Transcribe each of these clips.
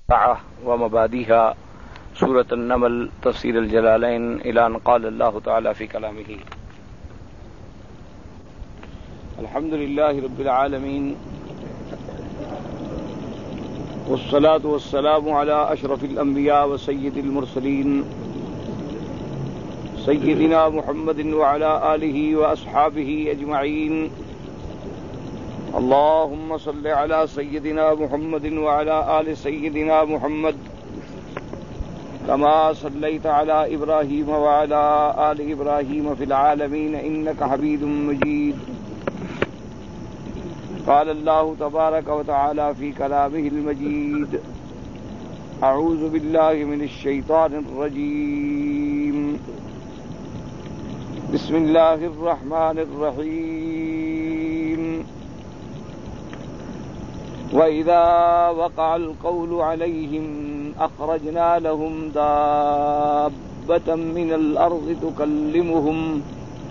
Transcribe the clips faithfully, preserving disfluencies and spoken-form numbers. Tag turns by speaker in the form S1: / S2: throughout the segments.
S1: ومبادئها سورة النمل تفسير الجلالين إلى أن قال الله تعالى في كلامه الحمد لله رب العالمين والصلاة والسلام على أشرف الأنبياء وسيد المرسلين سيدنا محمد وعلى آله وأصحابه أجمعين اللهم صل على سيدنا محمد وعلى آل سيدنا محمد كما صليت على إبراهيم وعلى آل إبراهيم في العالمين إنك حميد مجيد قال الله تبارك وتعالى في كلامه المجيد أعوذ بالله من الشيطان الرجيم بسم الله الرحمن الرحيم وَإِذَا وَقَعَ الْقَوْلُ عَلَيْهِمْ أَخْرَجْنَا لَهُمْ دَابَّةً مِّنَ الْأَرْضِ تُكَلِّمُهُمْ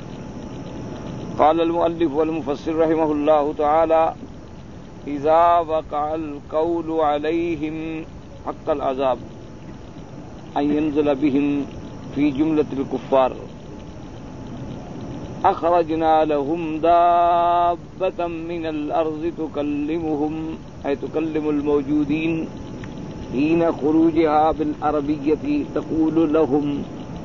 S1: قال المؤلف والمفسر رحمه الله تعالى إذا وقع القول عليهم حق العذاب أن ينزل بهم في جملة الكفار أخرجنا لهم دابة من الأرض تكلمهم أي تكلم الموجودين حين خروجها بالعربية تقول لهم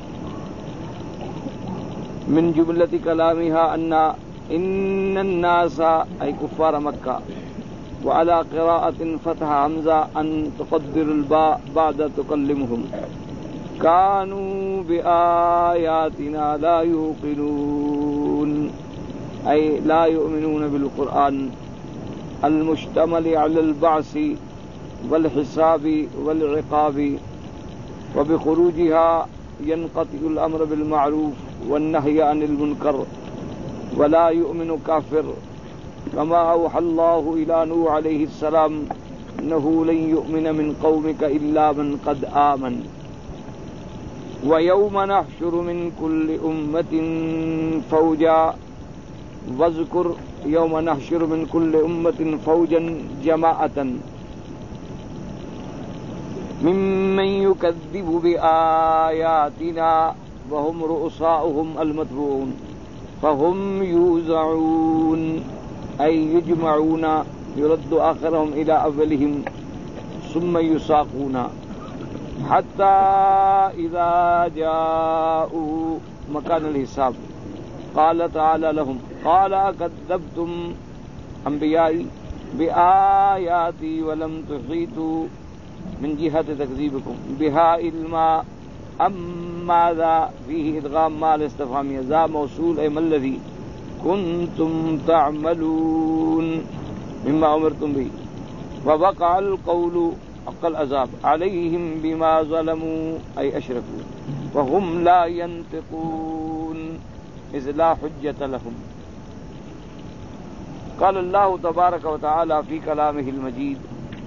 S1: من جملة كلامها أن إن الناس أي كفار مكة وعلى قراءة فتح حمزة أن تقدر الباء بعد تكلمهم كانوا بآياتنا لا يوقنون أي لا يؤمنون بالقرآن المشتمل على البعث والحساب والعقاب وبخروجها ينقطع الأمر بالمعروف والنهي عن المنكر ولا يؤمن كافر كما أوحى الله إلى نوح عليه السلام إنه لن يؤمن من قومك إلا من قد آمن ويوم نحشر من كل أمة فوجا واذكر يوم نحشر من كل أمة فوجا جماعة ممن يكذب بآياتنا وهم رؤساؤهم المتبوعون فهم يوزعون أي يجمعون يرد آخرهم إلى أولهم ثم يساقون حتى إذا جاءوا مكان الحساب قال تعالى لهم قال أكذبتم أنبيائي بآياتي ولم تحيطوا من جهة تكذيبكم بها علما أم ماذا فيه إدغام ما الاستفهامية ذا موصول أي ما الذي كنتم تعملون مما أمرتم به ووقع القول حق العذاب عليهم بما ظلموا أي أشركوا وهم لا ينطقون إذ لا حجة لهم قال الله تبارك وتعالى في كلامه المجيد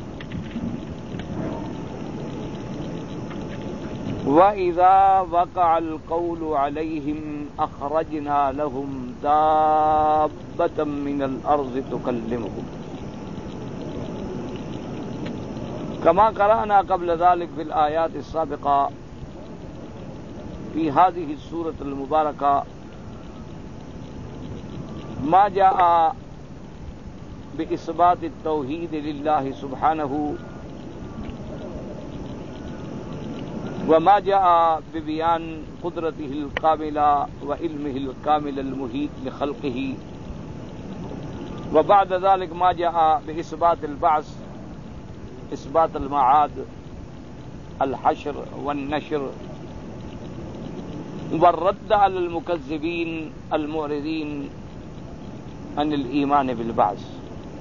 S1: وَإِذَا وَقَعَ الْقَوْلُ عَلَيْهِمْ أَخْرَجْنَا لَهُمْ دَابَّةً مِّنَ الْأَرْضِ تُكَلِّمُهُمْ كما قرأنا قبل ذلك في الآيات السابقة في هذه السورة المباركة ما جاء بإثبات التوحيد لله سبحانه وما جاء ببيان قدرته الكاملة وعلمه الكامل المحيط لخلقه وبعد ذلك ما جاء بإثبات البعث إثبات المعاد الحشر والنشر والرد على المكذبين المعرضين عن الإيمان بالبعث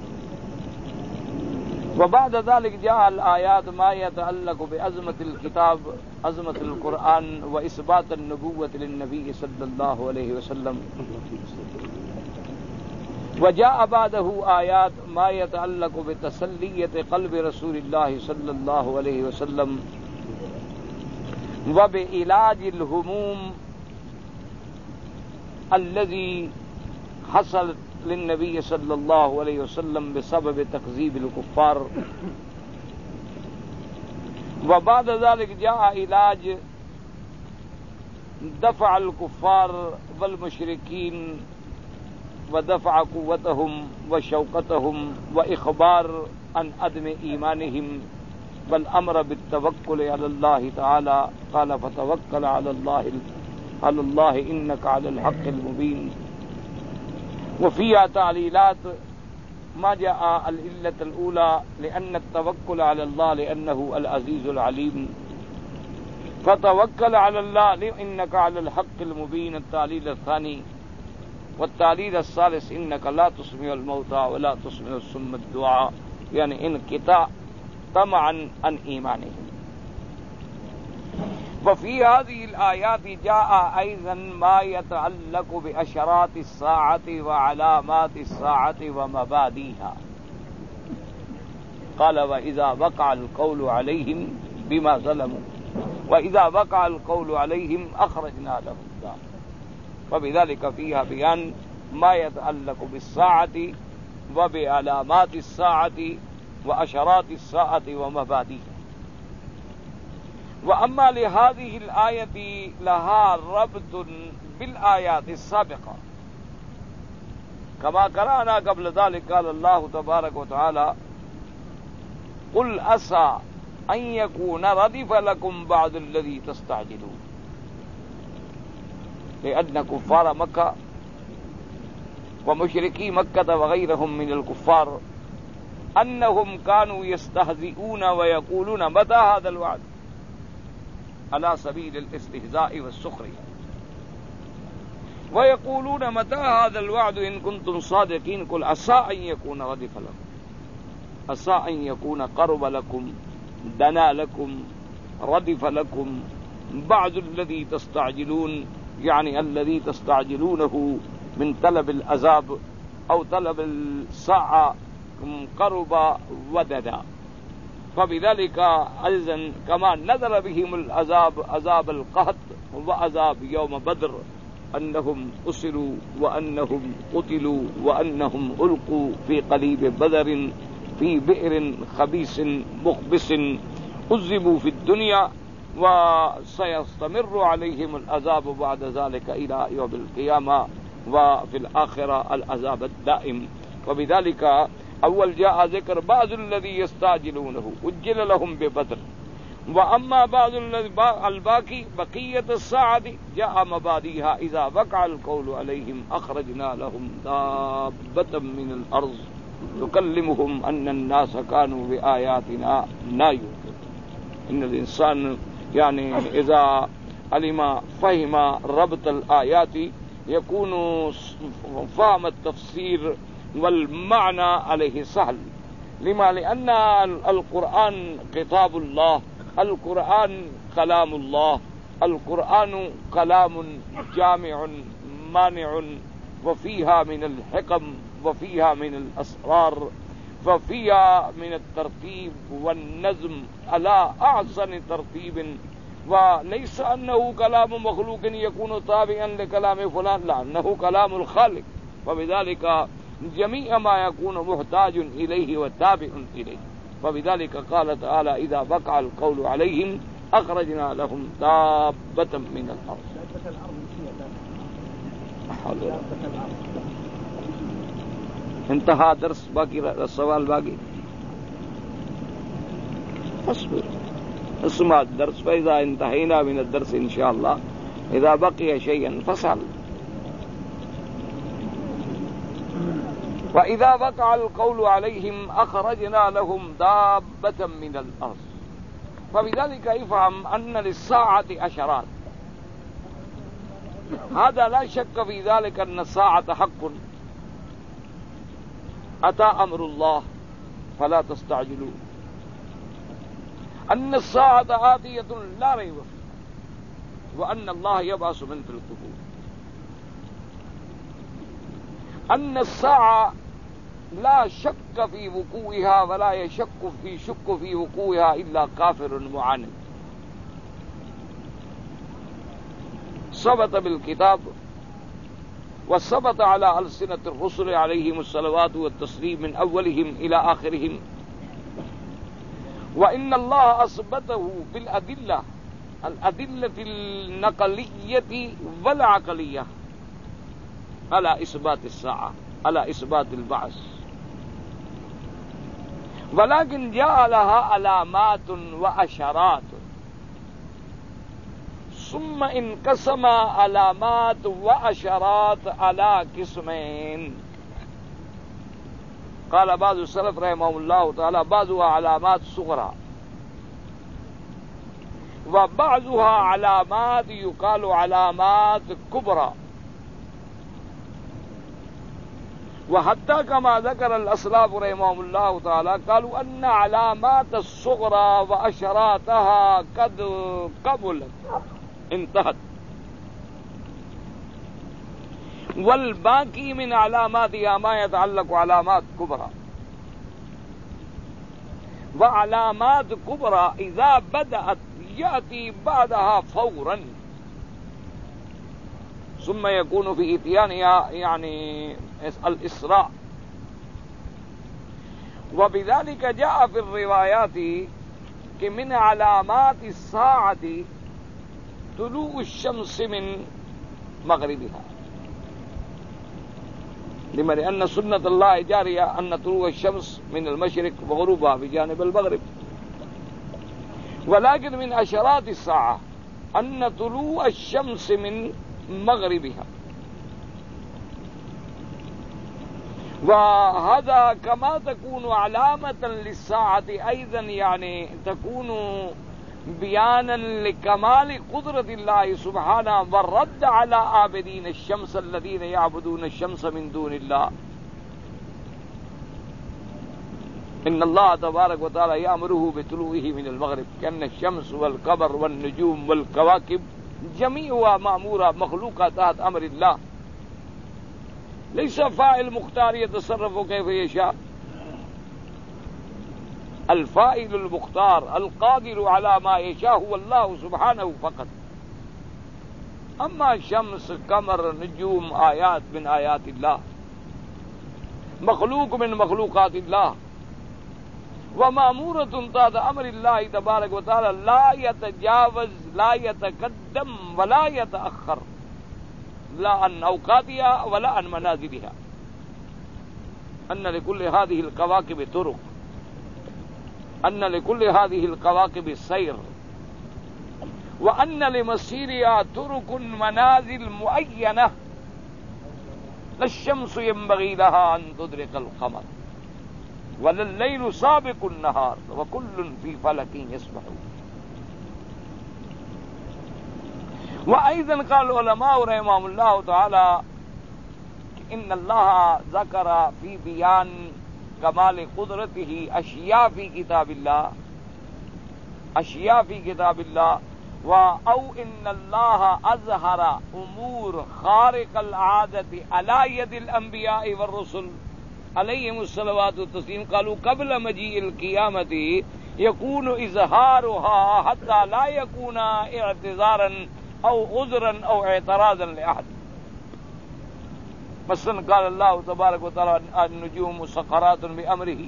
S1: وبعد ذلك جاء الآيات ما يتعلق بعظمة الكتاب عظمة القرآن وإثبات النبوة للنبي صلى الله عليه وسلم وجاء بعده آيات ما يتعلق بتسلية قلب رسول الله صلى الله عليه وسلم وبعلاج الهموم الذي حصل للنبي صلى الله عليه وسلم بسبب تكذيب الكفار وبعد ذلك جاء علاج دفع الكفار والمشركين ودفع قوتهم وشوقتهم وإخبار عن عدم إيمانهم والأمر بالتوكل على الله تعالى قال فتوكل على الله على الله إنك على الحق المبين. وفيها تعليلات ما جاء العلة الأولى لأن التوكل على الله لأنه العزيز العليم، فتوكل على الله إنك على الحق المبين التعليل الثاني. والتعليل الثالث إنك لا تسمع الموتى ولا تسمع الصم الدعاء، يعني انقطاع طمعا عن إيمانهم. وفي هذه الآيات جاء أيضا ما يتعلق بأشراط الساعة وعلامات الساعة ومبادئها. قال وإذا وقع القول عليهم بما ظلموا وإذا وقع القول عليهم أخرجنا لهم دابة. وبذلك فيها بيان ما يتعلق بالساعة وبعلامات الساعة وأشراط الساعة ومبادئها. وأما لهذه الآية لها ربط بالآيات السابقة كما قرأنا قبل ذلك. قال الله تبارك وتعالى قل عسى أن يكون ردف لكم بعض الذي تستعجلون، لأن كفار مكة ومشركي مكة وغيرهم من الكفار أنهم كانوا يستهزئون ويقولون متى هذا الوعد على سبيل الاستهزاء والسخرية، ويقولون متى هذا الوعد إن كنتم صادقين. قل عسى أن يكون ردف لكم، عسى أن يكون قرب لكم، دنا لكم، ردف لكم بعد الذي تستعجلون، يعني الذي تستعجلونه من طلب العذاب أو طلب الساعة قرب وددا. فبذلك أيضا كما نزل بهم العذاب عذاب القحط وعذاب يوم بدر أنهم أسروا وأنهم قتلوا وأنهم ألقوا في قليب بدر في بئر خبيث مخبث عذبوا في الدنيا وسيستمر عليهم العذاب بعد ذلك إلى يوم القيامة وفي الآخرة العذاب الدائم. وبذلك أول جاء ذكر بعض الذي يستعجلونه أجل لهم ببدر، وأما بعض الباقي بقية الساعة جاء مبادئها إذا وقع القول عليهم أخرجنا لهم دابة من الأرض تكلمهم أن الناس كانوا بآياتنا لا يوقنون. إن الإنسان يعني إذا علم فهم ربط الآيات يكون فهم التفسير والمعنى عليه سهل. لما؟ لأن القرآن كتاب الله، القرآن كلام الله، القرآن كلام جامع مانع، وفيها من الحكم وفيها من الأسرار وفيها من الترتيب والنظم على أحسن ترتيب، وليس أنه كلام مخلوق يكون تابعا لكلام فلان، لا، أنه كلام الخالق. وبذلك جميع ما يكون محتاج إليه وتابع إليه. فبذلك قال تعالى إذا وقع القول عليهم أخرجنا لهم دابة من الأرض. انتهى درس، باقي السؤال باقي. اصبر اسمع الدرس، فإذا انتهينا من الدرس إن شاء الله إذا بقي شيئا فاسأل. وإذا وقع القول عليهم أخرجنا لهم دابة من الأرض. فبذلك افهم أن للساعة أشرات، هذا لا شك في ذلك أن الساعة حق. أتى أمر الله فلا تستعجلوا، أن الساعة آتية لا ريب فيها، وأن الله يبعث من في القبور. أن الساعة لا شك في وقوعها ولا يشك في شك في وقوعها إلا كافر معاند. ثبت بالكتاب وثبت على ألسنة الرسل عليهم الصلوات والتسليم من أولهم إلى آخرهم، وَإِنَّ اللَّهَ أَثْبَتَهُ بِالْأَدِلَّةِ الْأَدِلَّةِ النَّقْلِيَّةِ وَالْعَقْلِيَّةِ على إثبات الساعة على إثبات البعث، ولكن جاء لها علامات وأشارات، ثم انقسم علامات وأشارات على قسمين. قال بعض السلف رحمه الله تعالى بعضها علامات صغرى وبعضها علامات يقال علامات كبرى، وحتى كما ذكر الأسلاف رحمهم الله تعالى قالوا أن علامات الصغرى وأشراتها قد قبلت انتهت، والباقي من علاماتها ما يتعلق علامات كبرى، وعلامات كبرى إذا بدأت يأتي بعدها فورا، ثم يكون في إتيانها يعني الإسراء. وبذلك جاء في الروايات کہ من علامات الساعة طلوع الشمس من مغربها، لما لأن سنة الله جارية أن طلوع الشمس من المشرق وغروبها بجانب المغرب. ولكن من أشراط الساعة أن طلوع الشمس من مغربها، وهذا كما تكون علامة للساعة أيضا يعني تكون بيانا لكمال قدرة الله سبحانه والرد على عابدين الشمس الذين يعبدون الشمس من دون الله. إن الله تبارك وتعالى يأمره بطلوعه من المغرب، كأن الشمس والقمر والنجوم والكواكب جميعها مأمورة مخلوقة تحت أمر الله، ليس فاعل مختار يتصرف كيف يشاء. الفاعل المختار القادر على ما يشاء هو الله سبحانه فقط. أما شمس قمر نجوم آيات من آيات الله، مخلوق من مخلوقات الله، ومأمورة تحت أمر الله تبارك وتعالى، لا يتجاوز لا يتقدم ولا يتأخر، لا عن أوقاتها ولا عن منازلها. أن لكل هذه الكواكب طرق، أن لكل هذه الكواكب سير، وأن لمسيرها طرق منازل معينة، لا الشمس ينبغي لها أن تدرك القمر ولا الليل سابق النهار وكل في فلك يسبحون. وأيضا قال العلماء رحمهم الله تعالى إن الله ذكر في بيان كمال قدرته أشياء في كتاب الله، أشياء في كتاب الله، أو إن الله أظهر أمور خارق العادة على يد الأنبياء والرسل عليهم الصلوات والتسليم. قالوا قبل مجيء القيامة يكون إظهارها حتى لا يكون اعتذارا أو عذرا أو اعتراضا لأحد. مثلا قال الله تبارك وتعالى النجوم مسخرات بأمره،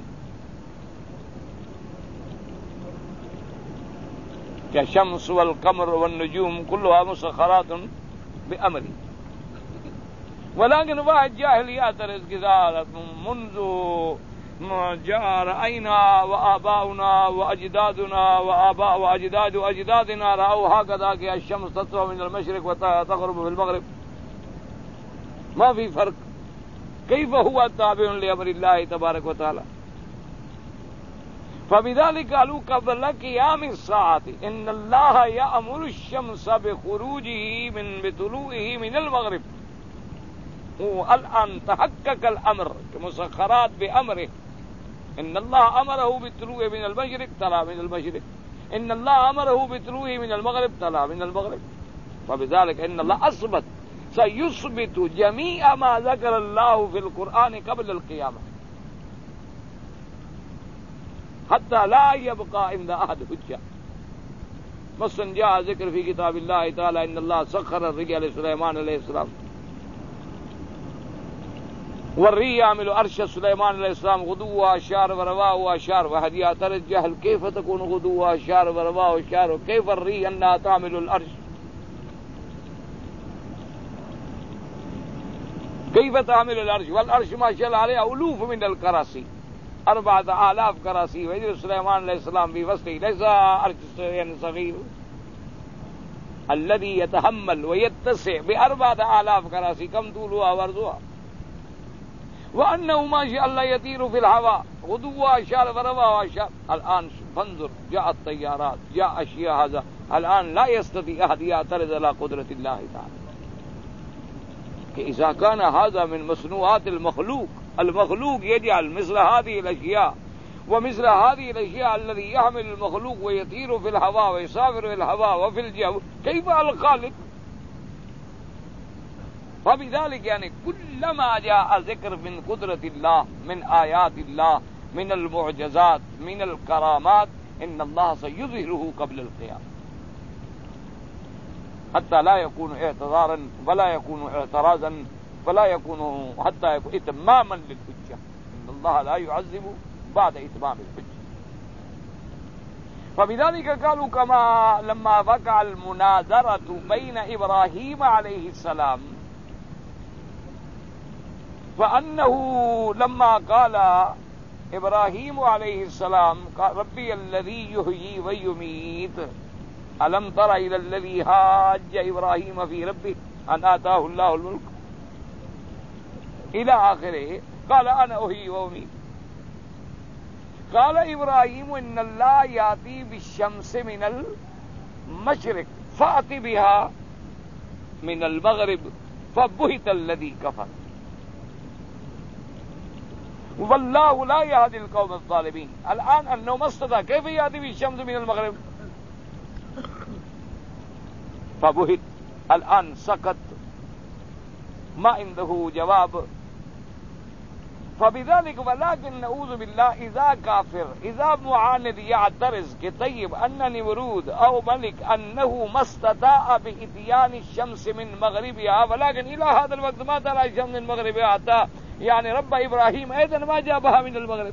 S1: كالشمس والقمر والنجوم كلها مسخرات بأمره. ولكن واحد جاهل يعترض كذا منذ جاء رأينا وآباؤنا وأجدادنا وآباء وأجداد أجدادنا رأوا هكذا کہ الشمس تطلع من المشرق وتغرب في المغرب، ما في فرق. كيف هو تابع لأمر الله تبارك وتعالى؟ فبذلك قالوا قبل قيام الساعة إن الله يأمر الشمس بخروجه من بطلوعه من المغرب. والآن تحقق الأمر كمسخرات بأمره. إن الله أمره بالطلوع من المشرق طلع من المشرق، إن الله أمره بطلوعه من المغرب طلع من المغرب. وبذلك إن الله أثبت سيثبت جميع ما ذكر الله في القرآن قبل القيامة حتى لا يبقى عند أحد حجة. مثلا جاء ذكر في كتاب الله تعالى إن الله سخر الرجال لسليمان عليه السلام والريح يحمل عرش سليمان عليه السلام غدوها شهر ورواها شهر وهل يا ترى الجهل كيف تكون غدوها شهر ورواها شهر كيف الريح أنها تعمل العرش كيف تعمل العرش والعرش ما شاء الله عليه ألوف من الكراسي أربعة آلاف كراسي ويجلس سليمان عليه السلام في وسطه ليس عرش صغير الذي يتحمل ويتسع بأربعة آلاف كراسي كم طولها وعرضها وأنه ما شاء الله يطير في الهواء غدوها شهر ورواها شهر. الآن فانظر جاء الطيارات جاء أشياء هذا الآن لا يستطيع أحد يعترض على قدرة الله تعالى إذا كان هذا من مصنوعات المخلوق المخلوق يجعل مثل هذه الأشياء ومثل هذه الأشياء الذي يحمل المخلوق ويطير في الهواء ويسافر في الهواء وفي الجو كيف الخالق. فبذلك يعني كلما جاء ذكر من قدرة الله من آيات الله من المعجزات من الكرامات إن الله سيظهره قبل القيامة حتى لا يكون اعتذارا ولا يكون اعتراضا فلا يكون حتى يكون إتماما للحجة. إن الله لا يعذب بعد إتمام الحجة. فبذلك قالوا كما لما وقع المناظرة بين إبراهيم عليه السلام فأنه لما قال إبراهيم عليه السلام قال ربي الذي يحيي ويميت ألم تر إلى الذي حاج إبراهيم في ربه أن آتاه الله الملك إلى آخره قال أنا أحيي وأميت. قال إبراهيم إن الله يأتي بالشمس من المشرق فأت بها من المغرب فبهت الذي كفر والله لا يهدي القوم الظالمين. الآن أنه ما استطاع كيف يأتي بالشمس من المغرب فبهت الآن سكت ما عنده جواب. فبذلك ولكن نعوذ بالله إذا كافر إذا معاند يعترض كطيب أن نمرود أو ملك أنه ما استطاع بإتيان الشمس من مغربها ولكن إلى هذا الوقت ما ترى الشمس من مغربها حتى يعني رب إبراهيم أيضا ما جابها من المغرب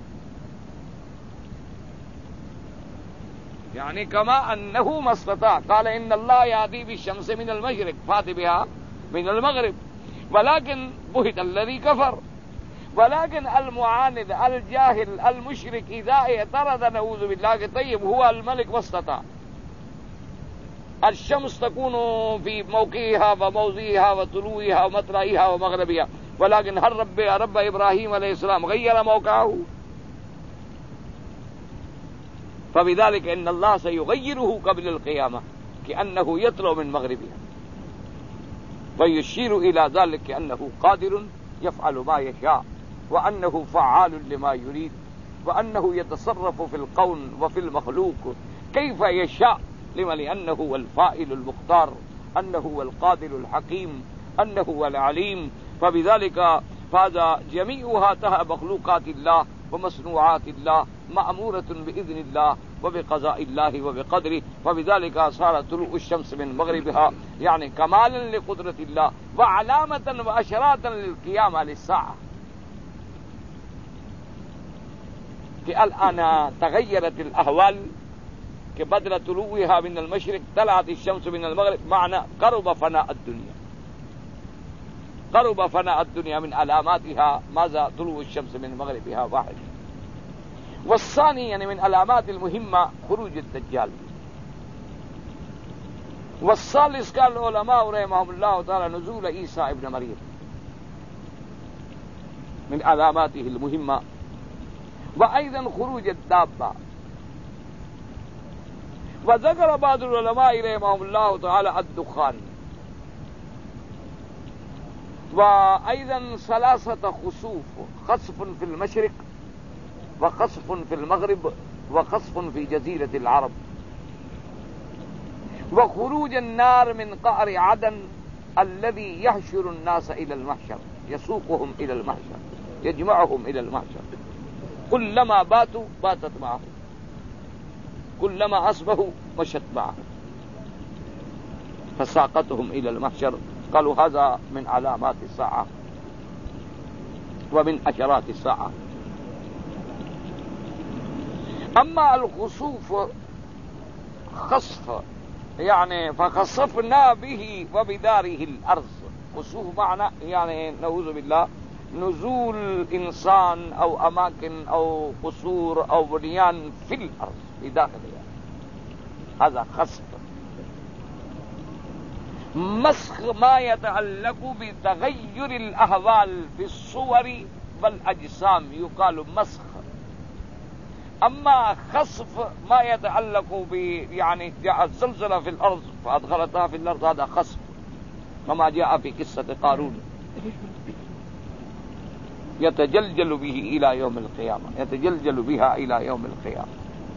S1: يعني كما أنه ما استطاع قال إن الله يأتي بالشمس من المشرق فات بها من المغرب ولكن بهت الذي كفر. ولكن المعاند الجاهل المشرك إذا اعترض نعوذ بالله طيب هو الملك واستطاع الشمس تكون في موقعها وموضعها وطلوعها ومطلعها ومغربها ولكن هل رب رب إبراهيم عليه السلام غير موقعه؟ فبذلك إن الله سيغيره قبل القيامة كأنه يطلع من مغربها ويشير إلى ذلك كأنه قادر يفعل ما يشاء وأنه فعال لما يريد وأنه يتصرف في الكون وفي المخلوق كيف يشاء لما لأنه هو الفاعل المختار أنه هو القادر الحكيم أنه هو العليم. فبذلك فهذا جميعها تحت مخلوقات الله ومصنوعات الله مأمورة بإذن الله وبقضاء الله وبقدره. فبذلك صار طلوع الشمس من مغربها يعني كمالا لقدرة الله وعلامة وأشراطا للقيامة للساعة. الآن تغيرت الأحوال كبدل طلوعها من المشرق طلعت الشمس من المغرب معنى قرب فناء الدنيا قرب فناء الدنيا من علاماتها ماذا طلوع الشمس من مغربها واحد. والثاني يعني من علامات المهمة خروج الدجال. والثالث قال العلماء رحمهم الله تعالى نزول عيسى ابن مريم من علاماته المهمة. وأيضا خروج الدابة. وذكر بعض العلماء رحمهم الله تعالى الدخان. وأيضا ثلاثة خسوف خسف في المشرق وخسف في المغرب وخسف في جزيرة العرب. وخروج النار من قعر عدن الذي يحشر الناس إلى المحشر يسوقهم إلى المحشر يجمعهم إلى المحشر كلما باتوا باتت معه كلما أصبحوا مشت معه فساقتهم إلى المحشر. قالوا هذا من علامات الساعة. ومن اشراط الساعة. اما الخسوف خسف يعني فخسفنا به وبداره الارض. خسوف معنى يعني نعوذ بالله نزول انسان او اماكن او قصور او بنيان في الارض في داخلها، هذا خسف. مسخ ما يتعلق بتغير الاحوال في الصور والاجسام يقال مسخ. اما خسف ما يتعلق ب يعني جاءت زلزلة في الارض فادخلتها في الارض، هذا خسف كما جاء في قصة قارون يتجلجل به الى يوم القيامة، يتجلجل بها الى يوم القيامة.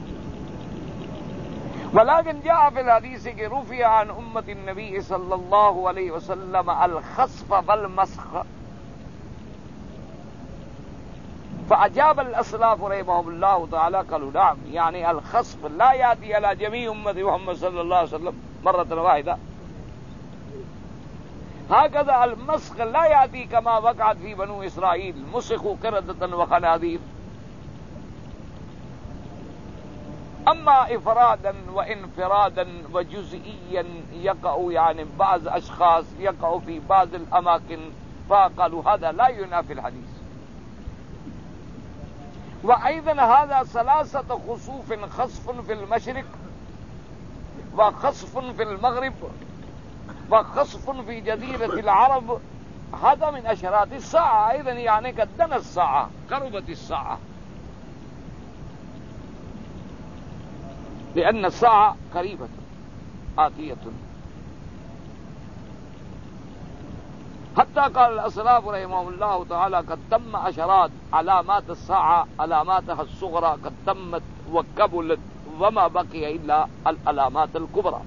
S1: ولكن جاء في الحديث کہ رفع عن امة النبي صلى الله عليه وسلم الخسف والمسخ، فأجاب الأسلاف رحمهم الله تعالى قالوا نعم، يعني الخسف لا يأتي على جميع أمة محمد صلى الله عليه وسلم مرة واحدة، هكذا المسخ لا يأتي كما وقعت في بنو إسرائيل مسخوا قردة وخنازير. اما افرادا وانفرادا وجزئيا يقع يعني بعض اشخاص يقع في بعض الاماكن، فقالوا هذا لا ينافي الحديث. وايضا هذا ثلاثة خسوف، خسف في المشرق وخسف في المغرب وخسف في جزيرة العرب، هذا من اشراط الساعة ايضا، يعني قد دنا الساعة، قربت الساعة، لأن الساعة قريبة آتية. حتى قال الأسلاف رحمهم الله تعالى قد تم أشرات علامات الساعة، علاماتها الصغرى قد تمت وكبلت وما بقي إلا العلامات الكبرى.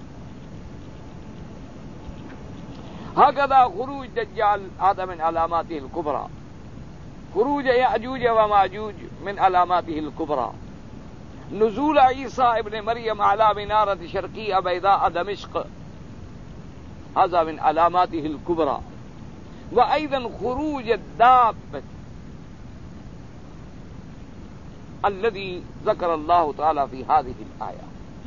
S1: هكذا خروج دجال هذا من علاماته الكبرى، خروج يأجوج وماجوج من علاماته الكبرى، نزول عيسى ابن مريم على منارة شرقية بيضاء دمشق هذا من علاماته الكبرى. وأيضا خروج الدابة الذي ذكر الله تعالى في هذه الآية.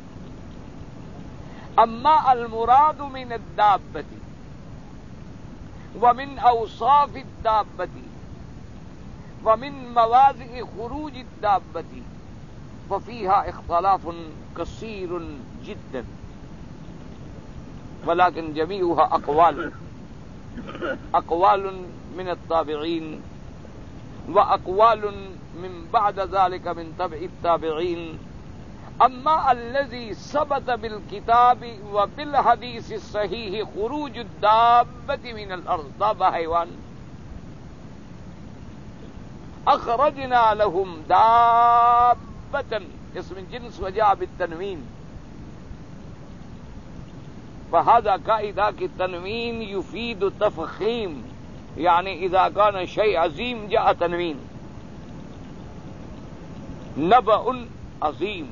S1: أما المراد من الدابة ومن أوصاف الدابة ومن مواضع خروج الدابة ففيها اختلاف كثير جدا، ولكن جميعها أقوال أقوال من التابعين وأقوال من بعد ذلك من تبع التابعين. أما الذي ثبت بالكتاب وبالحديث الصحيح خروج الدابة من الأرض، دابة حيوان، أخرجنا لهم دابة اسم الجنس وجاء بالتنوين، فهذا قاعدة کہ التنوين يفيد تفخيم، يعني إذا كان شيء عظيم جاء تنوين. نبأ عظيم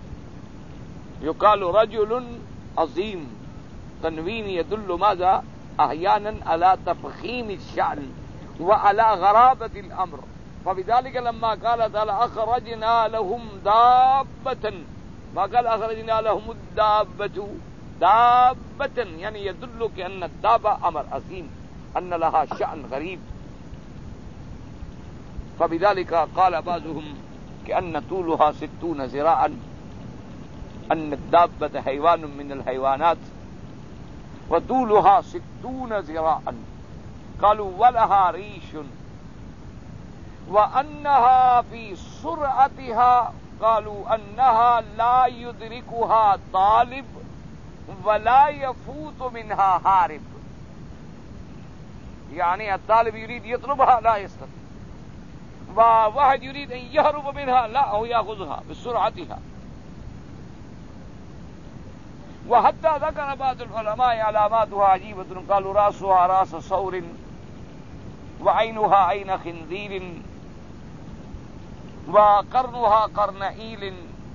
S1: يقال رجل عظيم، تنوين يدل ماذا؟ أحيانا على تفخيم الشأن وعلى غرابة الأمر. فبذلك لما قال تعالى أخرجنا لهم دابة، ما قال أخرجنا لهم الدابة، دابة يعني يدل أن الدابة أمر عظيم، أن لها شأن غريب. فبذلك قال بعضهم كأن طولها ستون ذراعا، أن الدابة حيوان من الحيوانات وطولها ستون ذراعا. قالوا ولها ريش، وأنها في سرعتها قالوا أنها لا يدركها طالب ولا يفوت منها هارب، يعني الطالب يريد يطلبها لا يستطيع، وواحد يريد أن يهرب منها لا، هو يأخذها بسرعتها. وحتى ذكر بعض العلماء علاماتها عجيبة، قالوا رأسها رأس صور، وعينها عين خنزير، وقرنها قرن إيل،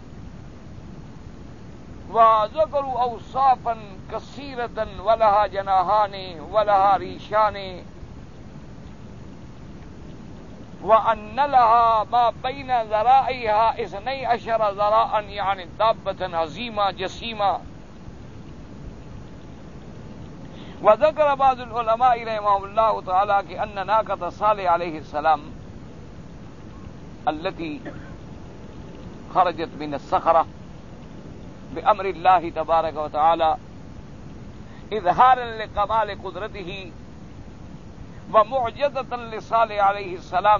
S1: وذكروا أوصافا كثيرة، ولها جناحان ولها ريشان وأن لها ما بين ذرائها اثني عشر ذراعا يعني دابة عظيمة جسيمة. وذكر بعض العلماء رحمهم الله تعالى كأن ناقة صالح عليه السلام التي خرجت من الصخرة بأمر الله تبارك وتعالى إظهارا لكمال قدرته ومعجزة لصالح عليه السلام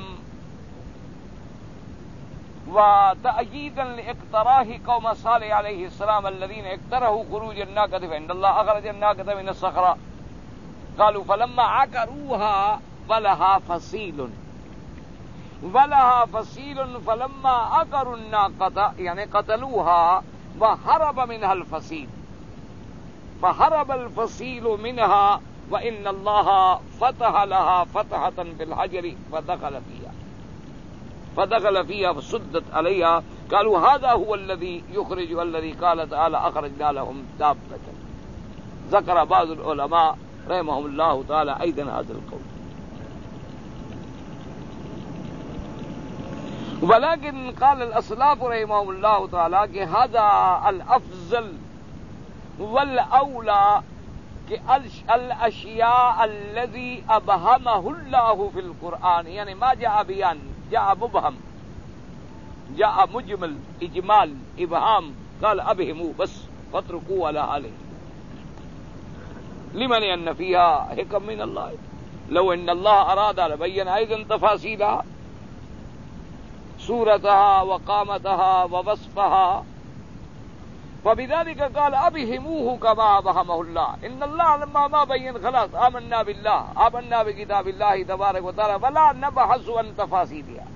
S1: وتأييدا لإقتراه قوم صالح عليه السلام الذين اقترحوا خروج الناقة فإن الله أخرج الناقة من الصخرة. قالوا فلما عقروها ولها فصيل ولها فصيل فلما عقروا الناقة يعني قتلوها وهرب منها الفصيل فهرب الفصيل منها وإن الله فتح لها فتحة في الحجر فدخل فيها فدخل فيها فسدت عليها. قالوا هذا هو الذي يخرج الذي قال تعالى أخرجنا لهم دابة. ذكر بعض العلماء رحمهم الله تعالى أيضا هذا القول. ولكن قال الأسلاف رحمهم الله تعالى کہ هذا الأفضل والأولى الأشياء الذي أبهمه الله في القرآن يعني ما جاء بيان جاء مبهم جاء مجمل إجمال إبهام قال أبهموا بس فاتركوا على حاله لمن أن فيها حكم من الله لو أن الله أراد لبين أيضا تفاصيلها صورتها وقامتها ووصفها. وبذلك قال أبهموه كما أبهمه الله. إن الله لما ما بين خلاص آمنا بالله آمنا بكتاب الله تبارك وتعالى ولا نبحث عن تفاصيلها.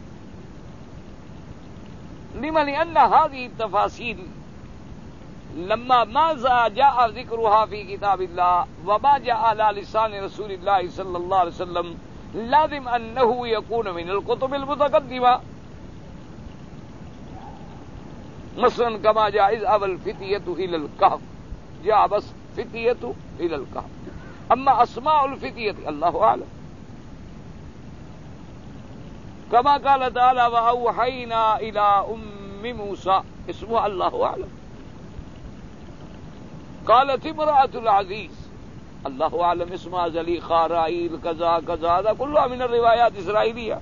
S1: لما لأن هذه التفاصيل لما ماذا جاء ذكرها في كتاب الله وما جاء على لسان رسول الله صلى الله عليه وسلم لازم أنه يكون من الكتب المتقدمة. مثلا كما جاء إذ أبى الفتية إلى الكهف جاء بس فتية إلى الكهف. أما أسماء الفتية الله أعلم كما قال تعالى وأوحينا إلى أم موسى اسمها الله أعلم. قالت امرأة العزيز الله أعلم اسمها زليخة رائيل كذا كذا هذا كلها من الروايات الإسرائيلية.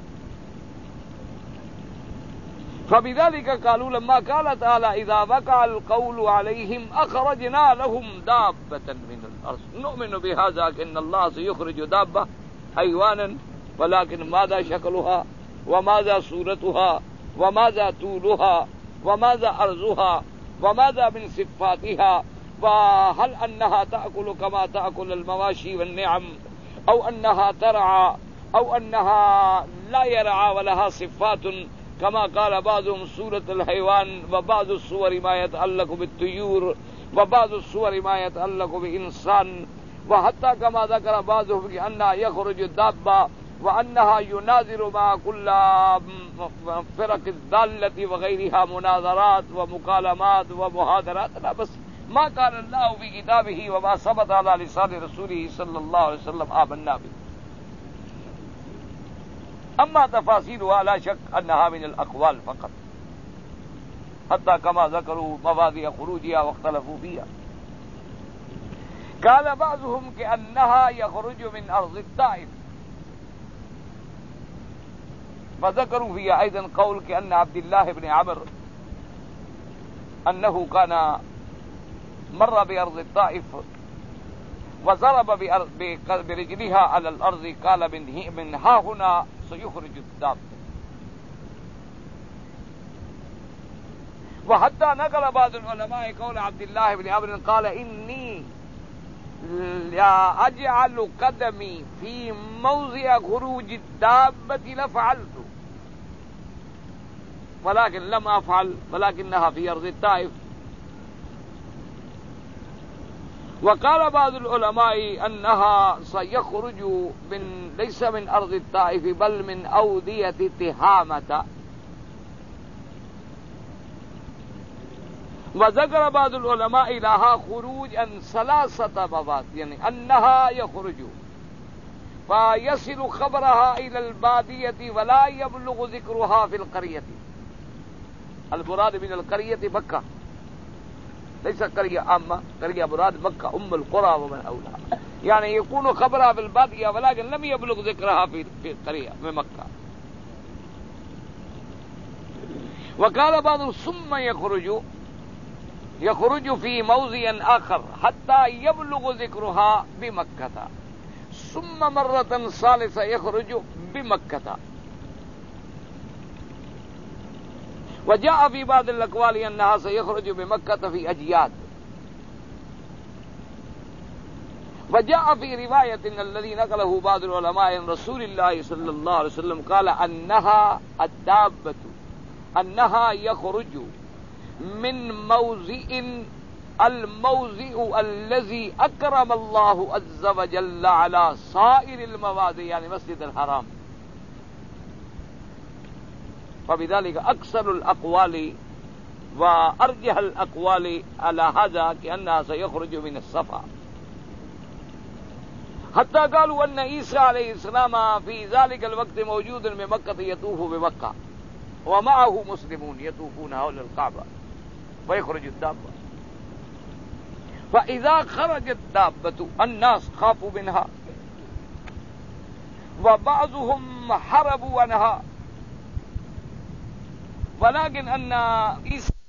S1: فبذلك قالوا لما قال تعالى إذا وقع القول عليهم أخرجنا لهم دابة من الأرض نؤمن بهذا أن الله سيخرج دابة حيوانا ولكن ماذا شكلها وماذا صورتها وماذا طولها وماذا عرضها وماذا من صفاتها وهل أنها تأكل كما تأكل المواشي والنعم أو أنها ترعى أو أنها لا يرعى ولها صفات كما قال بعضهم سورة الحيوان وبعض الصور ما يتعلق بالطيور وبعض الصور ما يتعلق بإنسان وحتى كما ذكر بعضهم بأنها يخرج دابة وأنها يناظر مع كل فرق الضالة وغيرها مناظرات ومكالمات ومحاضرات. لا بس ما قال الله في كتابه وما ثبت على لسان رسوله صلى الله عليه وسلم آمنا به. أما تفاصيلها لا شك أنها من الأقوال فقط حتى كما ذكروا مواضع خروجها واختلفوا فيها. قال بعضهم كأنها يخرج من أرض الطائف فذكروا فيها أيضا قول كأن عبد الله بن عمرو أنه كان مر بأرض الطائف وضرب برجلها على الأرض قال من ها هنا سيخرج الدابة. وحتى نقل بعض العلماء قول عبد الله بن عمرو قال إني لا أجعل قدمي في موضع خروج الدابة لفعلت ولكن لم أفعل ولكنها في أرض الطائف. وقال بعض العلماء أنها سيخرج من ليس من أرض الطائف بل من أودية تهامة. وذكر بعض العلماء لها خروج عن ثلاثة مواضع يعني أنها يخرج فيصل خبرها إلى البادية ولا يبلغ ذكرها في القرية. المراد من القرية مكة، ليس قرية عامة، قرية مراد مكة أم القرى ومن حولها، يعني يكون خبرها في البادية ولكن لم يبلغ ذكرها في في القرية من مكة. وقال بعض ثم يخرج يخرج في موضع آخر حتى يبلغ ذكرها بمكة، ثم مرة ثالثة يخرج بمكة. وجاء في بعض الأقوال أنها سيخرج بمكة في أجياد. وجاء في رواية إن الذي نقله بعض العلماء عن رسول الله صلى الله عليه وسلم قال أنها الدابة أنها يخرج من موضع الموضع الذي أكرم الله عز وجل على سائر المواضع، يعني مسجد الحرام. فبذلك أكثر الأقوال وأرجح الأقوال على هذا كأنها سيخرج من الصفا، حتى قالوا أن عيسى عليه السلام في ذلك الوقت موجود بمكة يطوف بمكة ومعه مسلمون يطوفون حول الكعبة ويخرج الدابة. فإذا خرجت الدابة الناس خافوا منها وبعضهم حربوا عنها، ولكن أن عيسى